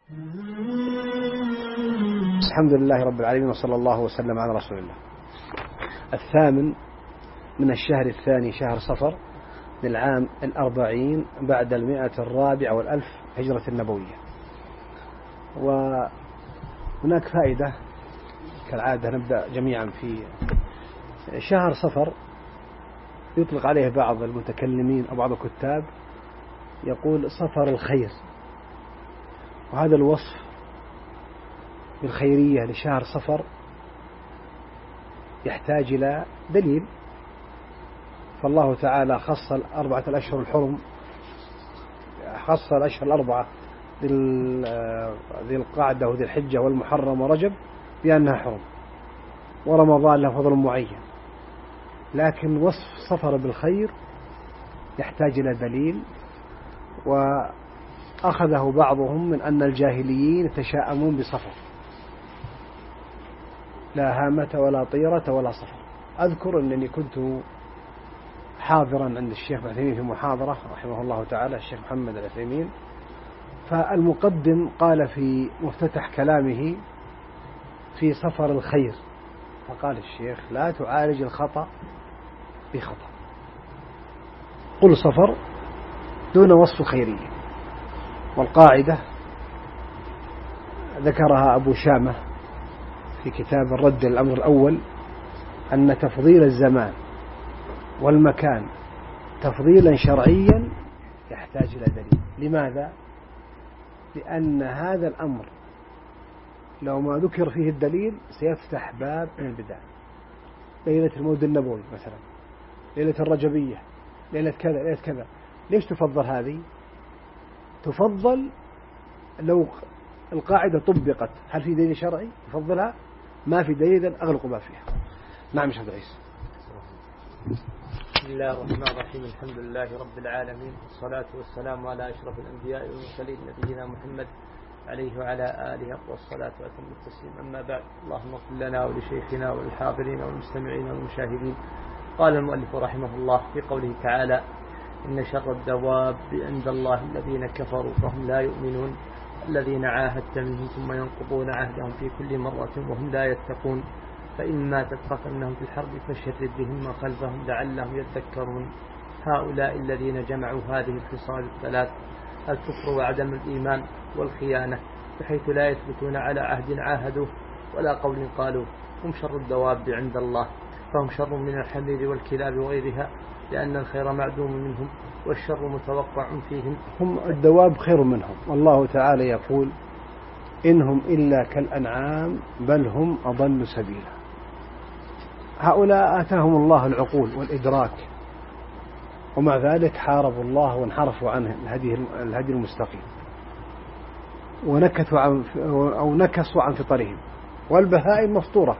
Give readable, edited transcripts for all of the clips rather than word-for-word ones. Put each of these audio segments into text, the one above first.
الحمد لله رب العالمين، وصلى الله وسلم على رسول الله. 8 من الشهر الثاني شهر صفر للعام 40 بعد 104 والألف هجرة النبوية. وهناك فائدة كالعادة، نبدأ جميعا في شهر صفر. يطلق عليه بعض المتكلمين أو بعض الكتاب يقول صفر الخير، وهذا الوصف بالخيرية لشهر صفر يحتاج إلى دليل. فالله تعالى خص 4 الأشهر الحرم، خص الأشهر 4 ذي القعدة وذي الحجة والمحرم ورجب بأنها حرم، ورمضان له فضل معين. لكن وصف صفر بالخير يحتاج إلى دليل، وأخذه بعضهم من أن الجاهليين يتشاءمون بصفر، لا هامة ولا طيرة ولا صفر. أذكر أنني كنت حاضرا عند الشيخ العثيمين في محاضرة رحمه الله تعالى، الشيخ محمد العثيمين، فالمقدم قال في مفتتح كلامه في صفر الخير، فقال الشيخ: لا تعالج الخطأ بخطأ، قل صفر دون وصف خيرية. والقاعدة ذكرها أبو شامة في كتاب الرد الأمر الأول، أن تفضيل الزمان والمكان تفضيلا شرعيا يحتاج إلى دليل. لماذا؟ لأن هذا الأمر لو ما ذكر فيه الدليل سيفتح باب من البدع. ليلة المولد النبوي مثلا، ليلة الرجبية، ليلة كذا، ليلة كذا. ليش تفضل هذه؟ تفضل لو القاعدة طبقت، هل في دليل شرعي تفضلها؟ ما في دليل، أغلق ما فيها. نعم شيخ عيسى. بسم الله الرحمن الرحيم، الحمد لله رب العالمين، والصلاة والسلام على أشرف الأنبياء والمرسلين نبينا محمد عليه وعلى آله أفضل الصلاة وأتم التسليم. أما بعد، اللهم اغفر لنا ولشيخنا وللحاضرين والمستمعين والمشاهدين. قال المؤلف رحمه الله في قوله تعالى: إن شر الدواب عند الله الذين كفروا فهم لا يؤمنون، الذين عاهدت منهم ثم ينقضون عهدهم في كل مرة وهم لا يتقون، فإما تثقفنهم في الحرب فشرد بهم من خلفهم لعلهم يذكرون. هؤلاء الذين جمعوا هذه الخصال الثلاث: الكفر وعدم الإيمان والخيانة، بحيث لا يثبتون على عهد عاهدوه ولا قول قالوا، هم شر الدواب عند الله، فهم شر من الحمير والكلاب وغيرها، لأن الخير معدوم منهم والشر متوقع فيهم. هم الدواب خير منهم، والله تعالى يقول: إنهم إلا كالأنعام بل هم أضل سبيلا. هؤلاء آتاهم الله العقول والإدراك، ومع ذلك حاربوا الله وانحرفوا عنه الهدي المستقيم، ونكسوا عن فطرهم. والبهائم مفطورة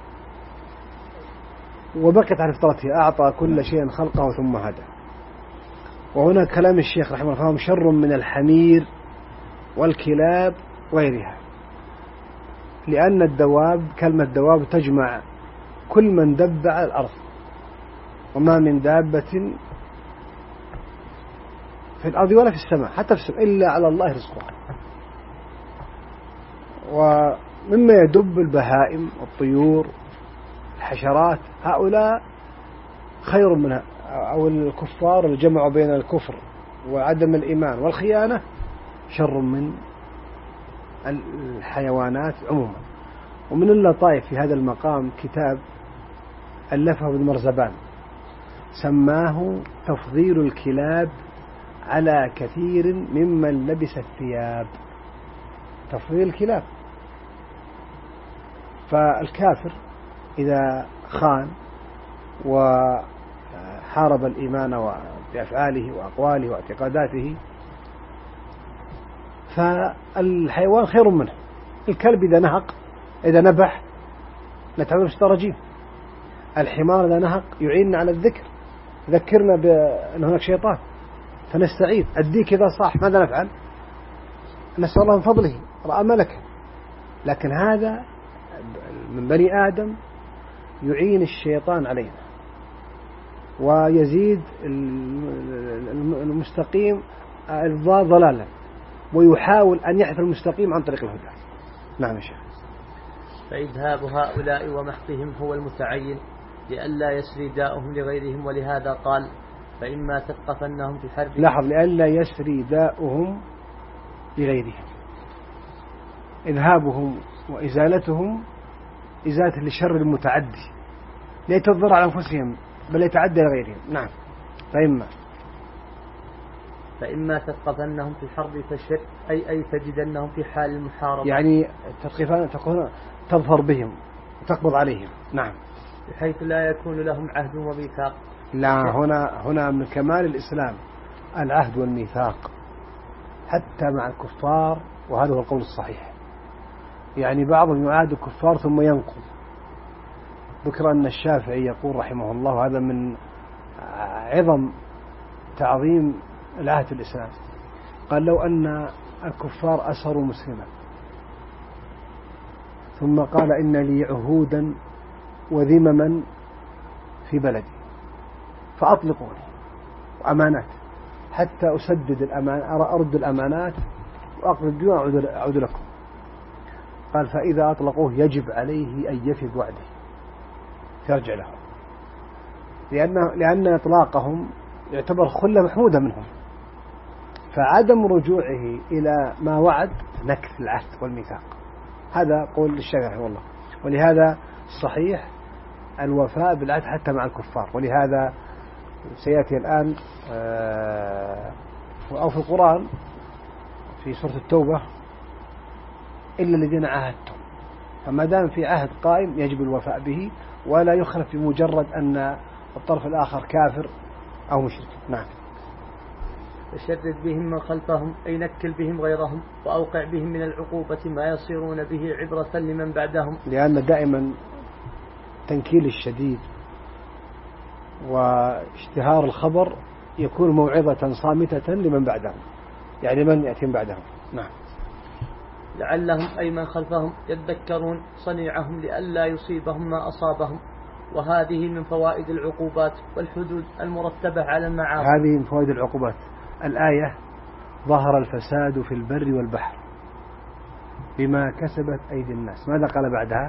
وبقت على فطرتها، أعطى كل شيء خلقه ثم هدى. وهنا كلام الشيخ رحمه الله: فهم شر من الحمير والكلاب وغيرها، لأن الدواب، كلمة دواب تجمع كل من دب على الأرض، وما من دابة في الأرض ولا في السماء، حتى في السماء، إلا على الله رزقها. ومما يدب البهائم والطيور الحشرات، هؤلاء خير منها، أو الكفار اللي جمعوا بين الكفر وعدم الإيمان والخيانة شر من الحيوانات عموما. ومن اللطائف في هذا المقام كتاب ألفه ابن مرزبان سماه تفضيل الكلاب على كثير ممن لبس الثياب. تفضيل الكلاب، فالكافر إذا خان وحارب الإيمان بأفعاله وأقواله واعتقاداته فالحيوان خير منه. الكلب إذا نهق، إذا نبح نتعلم رجيم. الحمار إذا نهق يعيننا على الذكر، ذكرنا بأن هناك شيطان فنستعيد. الديك إذا صاح ماذا نفعل؟ نسأل الله من فضله، رأى ملكا. لكن هذا من بني آدم يعين الشيطان علينا، ويزيد المستقيم الضال ضلالا. ويحاول أن يحفر المستقيم عن طريق الهدى. نعم يا شيخ. فإذهاب هؤلاء ومحقهم هو المتعين لئلا يسري داؤهم لغيرهم، ولهذا قال فإما تثقفنهم في الحرب. لاحظ لئلا يسري داؤهم لغيرهم، إذهابهم وإزالتهم إزالة للشر المتعدي لا يتضر على أنفسهم بل يتعدى لغيرهم. نعم. فإما تثقفنهم في الحرب فشر أي تجدنهم في حال المحاربة، يعني تثقفن تظفر بهم وتقبض عليهم. نعم. بحيث لا يكون لهم عهد وميثاق. لا، هنا من كمال الإسلام العهد والميثاق حتى مع الكفار، وهذا هو القول الصحيح. يعني بعضهم يعاد الكفار ثم ينقض. ذكر أن الشافعي يقول رحمه الله، هذا من عظم تعظيم العهد الإسلام، قال لو أن الكفار أسروا مسلما ثم قال إن لي عهودا وذمما في بلدي فأطلقوني وأمانات حتى أسدد أرد الأمانات وأقضي الديون أعود لكم. قال فإذا أطلقوه يجب عليه أن يفي بوعده فيرجع لهم، لأن إطلاقهم يعتبر خلة محمودة منهم، فعدم رجوعه إلى ما وعد نكث العهد والميثاق. هذا قول الشافعي رحمه الله. ولهذا صحيح الوفاء بالعهد حتى مع الكفار. ولهذا سيأتي الآن أو في القرآن في سورة التوبة إلا الذين عاهدتم، فما دام في عهد قائم يجب الوفاء به ولا يخلف بمجرد أن الطرف الآخر كافر أو مشرك. نعم. فشدد بهم من خلفهم أي نكل بهم غيرهم وأوقع بهم من العقوبة ما يصيرون به عبرة لمن بعدهم، لأن دائما تنكيل الشديد واشتهار الخبر يكون موعظة صامتة لمن بعدهم، يعني من يأتي بعدهم. نعم. لعلهم أي من خلفهم يذكرون صنيعهم لئلا يصيبهم ما أصابهم، وهذه من فوائد العقوبات والحدود المرتبة على المعاصي. هذه من فوائد العقوبات. الآية ظهر الفساد في البر والبحر بما كسبت أيدي الناس. ماذا قال بعدها؟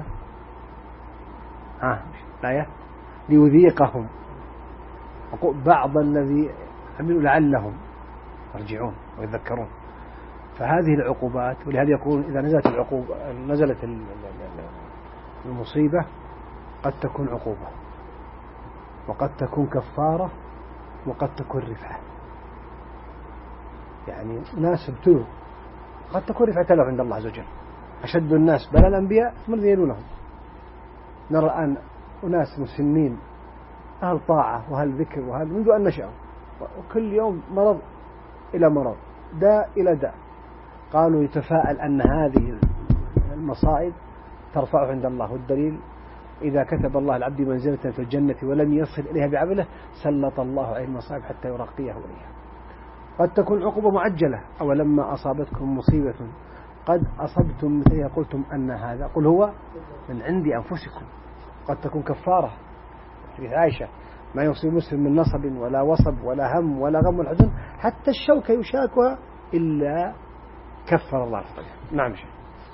الآية ليذيقهم بعض الذي عملوا لعلهم يرجعون ويذكرون. فهذه العقوبات، ولهذا يقول إذا نزلت المصيبة قد تكون عقوبة وقد تكون كفارة وقد تكون رفعة. يعني ناس ابتلوا قد تكون رفعة له عند الله عز وجل. أشد الناس بلاء الأنبياء ثم الذين يلونهم. نرى الآن أناس مسلمين أهل طاعة وأهل ذكر وأهل منذ أن نشأوا، وكل يوم مرض إلى مرض، داء إلى داء. قالوا يتفاءل أن هذه المصائب ترفعه عند الله، والدليل إذا كتب الله العبد منزلة في الجنة ولم يصل إليها بعمله سلط الله عليه المصائب حتى يرقيه إليها. قد تكون عقوبة معجلة، أو لما أصابتكم مصيبة قد أصبتم مثلها قلتم أن هذا، قل هو من عند أنفسكم. قد تكون كفارة، حديث عائشة ما يصيب مسلم من نصب ولا وصب ولا هم ولا غم ولا حزن حتى الشوكة يشاكها إلا كفر الله عليه. نعم شيء.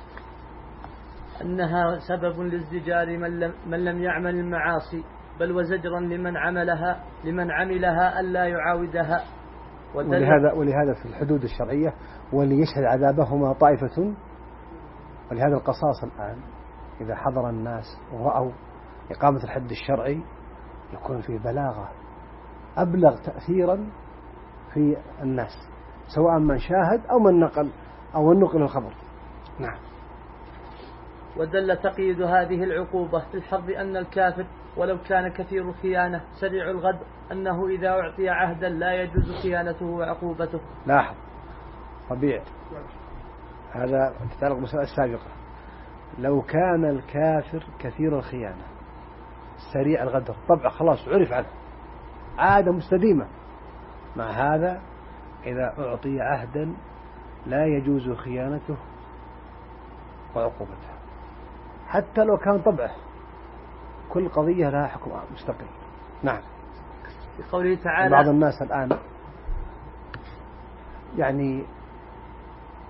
أنها سبب لازدجار من لم يعمل المعاصي، بل وزجرا لمن عملها ألا يعاودها. ولهذا في الحدود الشرعية وليشهد عذابهما طائفة. ولهذا القصاص الآن إذا حضر الناس ورأوا إقامة الحد الشرعي يكون فيه بلاغة أبلغ تأثيرا في الناس، سواء من شاهد أو من نقل أو نقل الخبر. نعم. ودل تقييد هذه العقوبة في الحرب أن الكافر ولو كان كثير الخيانة سريع الغدر أنه إذا أعطي عهدا لا يجوز خيانته وعقوبته. لاحظ ربيع، هذا تتعلق بالمسألة السابقة. لو كان الكافر كثير الخيانة سريع الغدر طبعا خلاص عرف عنه عادة مستديمة، مع هذا إذا أعطي عهدا لا يجوز خيانته وعقوبته حتى لو كان طبعه. كل قضية لها حكم مستقل. نعم. في قوله تعالى بعض الناس الآن يعني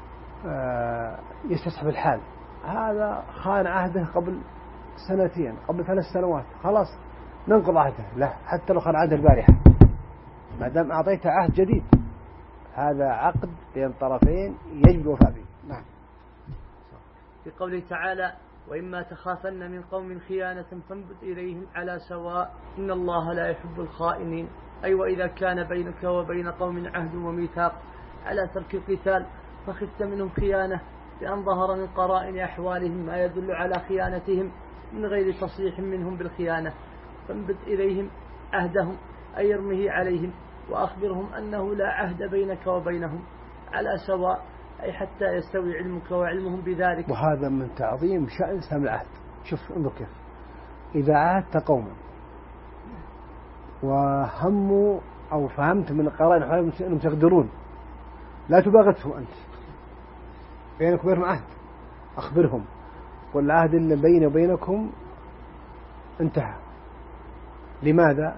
يستصحب الحال، هذا خان عهده قبل سنتين قبل 3 سنوات، خلاص ننقض عهده. لا، حتى لو خان عهده البارحة ما دام أعطيته عهد جديد، هذا عقد بين طرفين يجب الوفاء به. نعم. في قوله تعالى: وإما تخافن من قوم خيانة فانبذ إليهم على سواء إن الله لا يحب الخائنين. أي وإذا كان بينك وبين قوم عهد وميثاق على ترك القتال فخفت منهم خيانة بأن ظهر من قرائن أحوالهم ما يدل على خيانتهم من غير تصريح منهم بالخيانة، فانبذ إليهم عهدهم أي يرمه عليهم، وأخبرهم أنه لا عهد بينك وبينهم على سواء، أي حتى يستوي علمك وعلمهم بذلك. وهذا من تعظيم شأن سام العهد. شوف انظر كيف، إذا عاهدت قوما وهموا أو فهمت من القرائن أنهم تقدرون، لا تباغتهم أنت، بينك وبينهم عهد، أخبرهم والعهد اللي بيني وبينكم انتهى. لماذا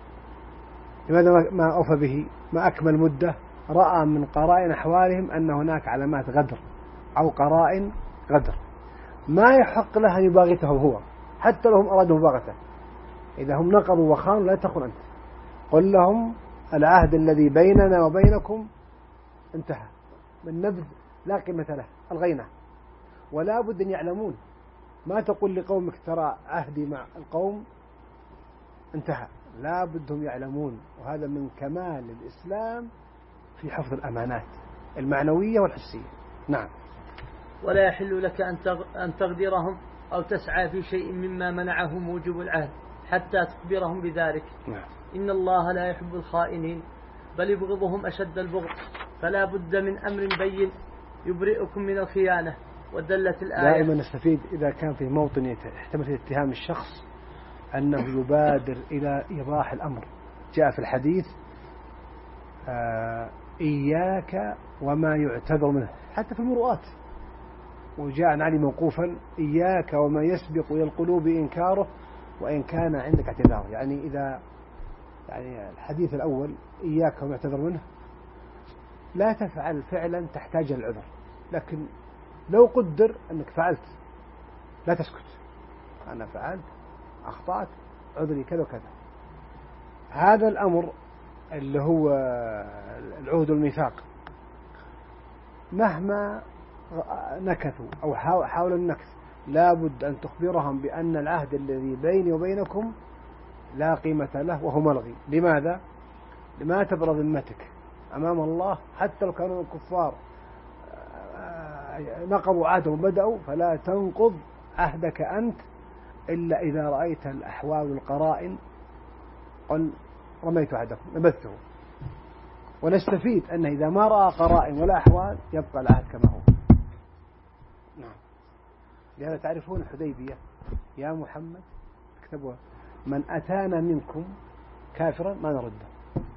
ما أوفى به؟ ما أكمل مدة، رأى من قرائن أحوالهم أن هناك علامات غدر أو قرائن غدر، ما يحق له أن يباغتهم هو حتى لو هم أرادوا مباغته. إذا هم نقضوا وخانوا لا تخن أنت، قل لهم العهد الذي بيننا وبينكم انتهى، من نبذ لا قيمة له، ألغينا. ولا بد أن يعلمون، ما تقول لقومك ترى عهدي مع القوم انتهى، لا بدهم يعلمون. وهذا من كمال الإسلام في حفظ الأمانات المعنوية والحسية. نعم. ولا يحل لك أن تغدرهم أو تسعى في شيء مما منعه موجب العهد حتى تخبرهم بذلك. نعم. إن الله لا يحب الخائنين بل يبغضهم أشد البغض، فلا بد من أمر بين يبرئكم من الخيانة. ودلت الآية. دائما نستفيد إذا كان في موطن يحتمل اتهام الشخص أنه يبادر إلى إيضاح الأمر. جاء في الحديث إياك وما يعتذر منه، حتى في المروءات. وجاء عن علي موقوفا: إياك وما يسبق إلى القلوب إنكاره وإن كان عندك اعتذار. يعني إذا الحديث الأول إياك وما يعتذر منه، لا تفعل فعلا تحتاج العذر، لكن لو قدر أنك فعلت لا تسكت، أنا فعلت أخطأت عذري كذا وكذا. هذا الأمر اللي هو العهد والميثاق، مهما نكثوا أو حاولوا النكث لا بد أن تخبرهم بأن العهد الذي بيني وبينكم لا قيمة له وهو ملغي. لماذا؟ لما تبرى ذمتك أمام الله، حتى لو كانوا الكفار نقضوا عهدهم وبدأوا، فلا تنقض عهدك أنت إلا إذا رأيت الأحوال والقرائن قل رميت عهدكم نبذته. ونستفيد أنه إذا ما رأى قرائن ولا أحوال يبقى العهد كما هو. نعم. لهذا تعرفون الحديبية يا محمد اكتبوها: من أتانا منكم كافرا ما نرده،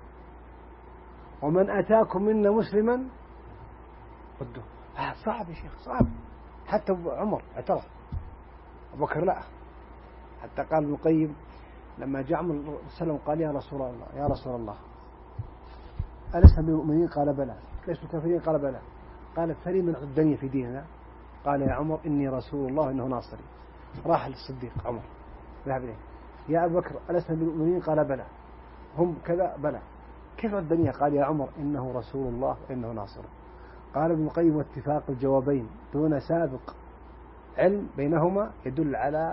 ومن أتاكم منا مسلما رده. صعب يا شيخ، صعب. حتى عمر اعترف، أبو بكر لا. حتى قال ابن القيم لما جاء عمر السلام قال: يا رسول الله ألسنا بالمؤمنين؟ قال بلى. ليسوا كافرين؟ قال بلى. قال: فلمن عدني في ديننا؟ قال: يا عمر إني رسول الله إنه ناصري. راح للصديق عمر ذهب إليه: يا أبو بكر ألسنا بالمؤمنين؟ قال بلى. هم كذا؟ بلى. كيف عدني؟ قال: يا عمر إنه رسول الله إنه ناصر. قال ابن القيم: واتفاق الجوابين دون سابق علم بينهما يدل على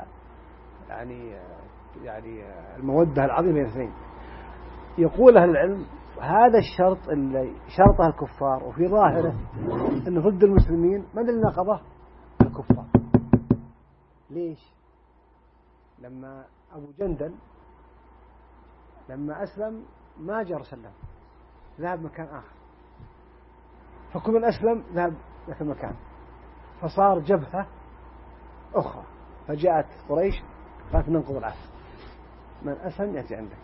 يعني المودة العظيمة بين الاثنين. يقول أهل العلم هذا الشرط اللي شرطه الكفار وفي ظاهره أنه ضد المسلمين، من اللي نقضه؟ الكفار. ليش؟ لما أبو جندل لما أسلم ما جاء رسله، ذهب مكان آخر، فكل من أسلم ذهب ذاك المكان، فصار جبهة أخرى. فجاءت قريش قالت: ننقض العهد، من أسلم يأتي عندك.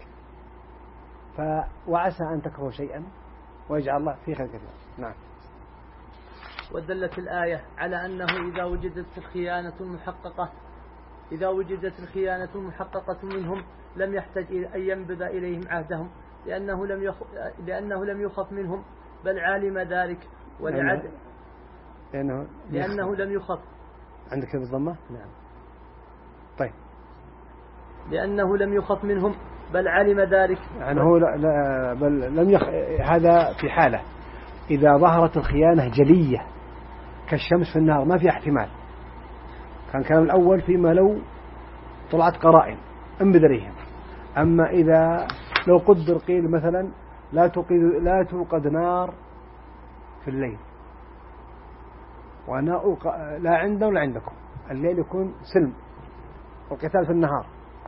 وعسى أن تكرهوا شيئا ويجعل الله فيه خير كثير. نعم. ودلت الآية على أنه إذا وجدت الخيانة المحققة منهم لم يحتج أن ينبذ إليهم عهدهم، لأنه لم يخف منهم بل علم ذلك. لأنه لم يخف. عندك بالضمة؟ نعم. طيب. لأنه لم يخف منهم بل علم ذلك. يعني هو لا بل لم هذا في حالة إذا ظهرت الخيانة جلية كالشمس في النار ما في احتمال. كان كلام الأول فيما لو طلعت قرائن انبذريهم. أما إذا لو قدر قيل مثلا لا توقد نار في الليل، وأنا لا عندنا ولا عندكم، الليل يكون سلم والقتال في النهار.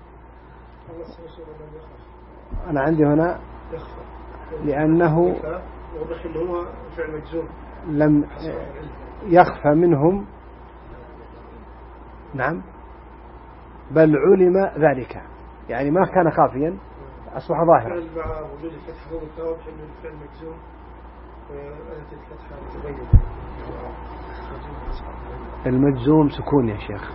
أنا عندي هنا لأنه لم يخفى منهم، نعم، بل علم ذلك، يعني ما كان خافيا أصبح ظاهرا. المجزوم سكون يا شيخ،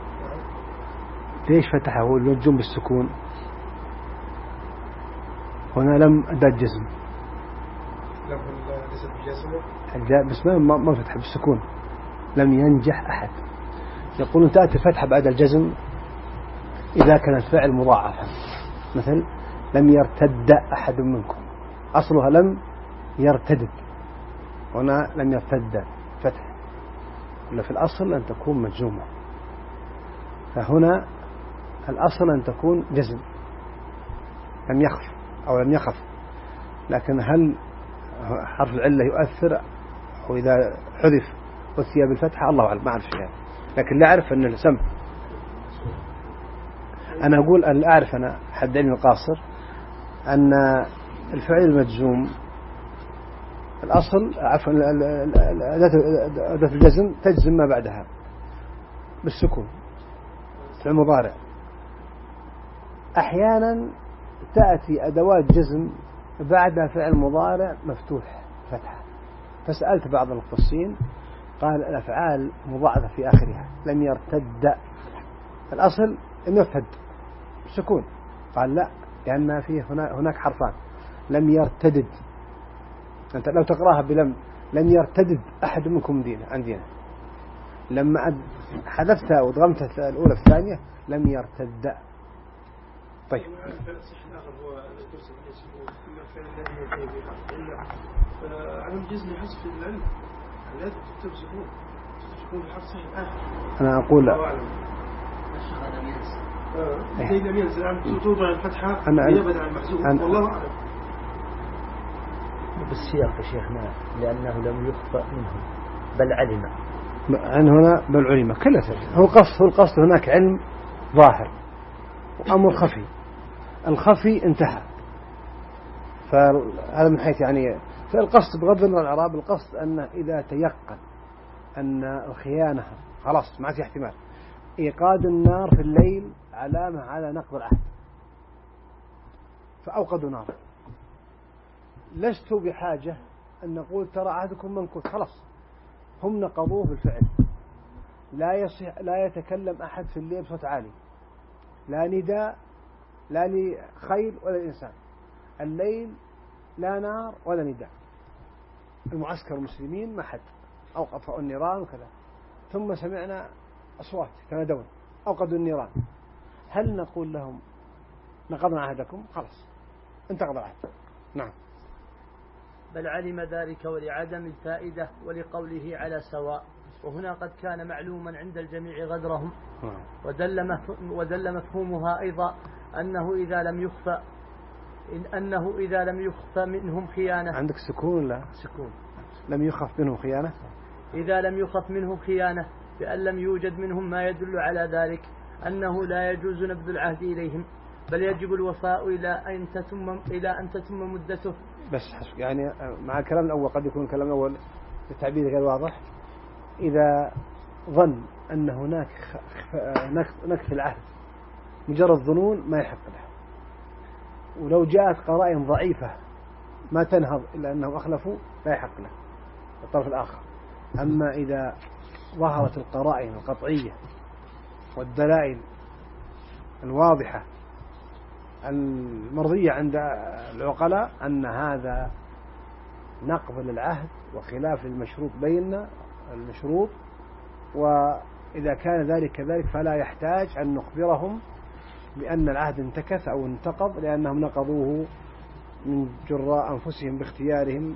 ليش فتحه المجزوم بالسكون؟ هنا لم أداة جزم، بس ما فتح بالسكون، لم ينجح أحد. يقولون تأتي الفتحة بعد الجزم إذا كان الفعل مضاعفا، مثل لم يرتد أحد منكم، أصلها لم يرتد، هنا لم يرتد فتح، ولا في الأصل أن تكون مجزومة، فهنا الأصل أن تكون جزم لم يخف أو لم يخف. لكن هل حرف العلة يؤثر أو إذا حذف أثي بالفتحة؟ الله أعلم، ما أعرف شيء، لكن لا أعرف أن السم. أنا أقول أن أعرف أنا حد علمي القاصر أن الفعل المجزوم الأصل عفوا أداة الجزم تجزم ما بعدها بالسكون في المضارع. أحيانا تأتي أدوات جزم بعد فعل مضارع مفتوح فتحة، فسألت بعض المختصين قال الأفعال مضاعفة في آخرها، لم يرتد، الأصل أن يرتد سكون، قال لا، لأن فيه هناك حرفان، لم يرتدد، أنت لو تقرأها بلم، لم يرتدد أحد منكم دينه عن دينه، لما حذفتها وضغمتها الأولى في الثانية لم يرتد. طيب. على الجزم حذف العلم لا تكتب سكون الحرف صحيح الآخر. أنا أقول لا. لم ينزل عن توضع الفتحة نيابة عن المحذوف، والله أعلم. بالسياق يا شيخنا لأنه لم يخفى منهم بل علم، عن هنا بل علم كلها هو القصد هناك علم ظاهر وأمر خفي، الخفي انتهى، فهذا من حيث يعني فالقصد بغض النظر عن الإعراب، القصد أن إذا تيقن أن الخيانة خلاص ما في احتمال، إيقاد النار في الليل علامة على نقض العهد، فأوقدوا نار، لست بحاجة أن نقول ترى عهدكم منقض، خلاص هم نقضوه بالفعل، لا يتكلم أحد في الليل بصوت عالي، لا نداء لا لخيل ولا الإنسان، الليل لا نار ولا نداء، المعسكر المسلمين ما حد أوقفوا النيران وكذا، ثم سمعنا أصوات تنادون أوقدوا النيران، هل نقول لهم نقضنا عهدكم؟ خلاص انتقض العهد. نعم. بل علم ذلك ولعدم الفائدة ولقوله على سواء، وهنا قد كان معلوما عند الجميع غدرهم، ودل مفهومها أيضا أنه إذا لم يخف منهم خيانة. عندك سكون؟ لا سكون. لم يخف منهم خيانة، إذا لم يخف منهم خيانة بأن لم يوجد منهم ما يدل على ذلك أنه لا يجوز نبذ العهد إليهم، بل يجب الوفاء إلى أن تتم مدته. بس يعني مع الكلام الأول قد يكون الكلام الأول التعبير غير واضح، إذا ظن أن هناك نكث العهد مجرد ظنون ما يحق له، ولو جاءت قرائن ضعيفة ما تنهض إلا أنهم أخلفوا لا يحق له الطرف الآخر. أما إذا ظهرت القرائن القطعية والدلائل الواضحة المرضية عند العقلاء أن هذا نقض للعهد وخلاف المشروط بيننا المشروط، وإذا كان ذلك كذلك فلا يحتاج أن نخبرهم بأن العهد انتكث أو انتقض، لأنهم نقضوه من جراء أنفسهم باختيارهم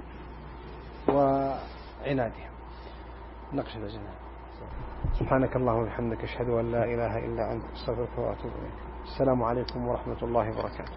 وعنادهم. نقش الأجنة. سبحانك اللهم وبحمدك أشهد أن لا إله إلا أنت أستغفرك وأتوب إليك. السلام عليكم ورحمة الله وبركاته.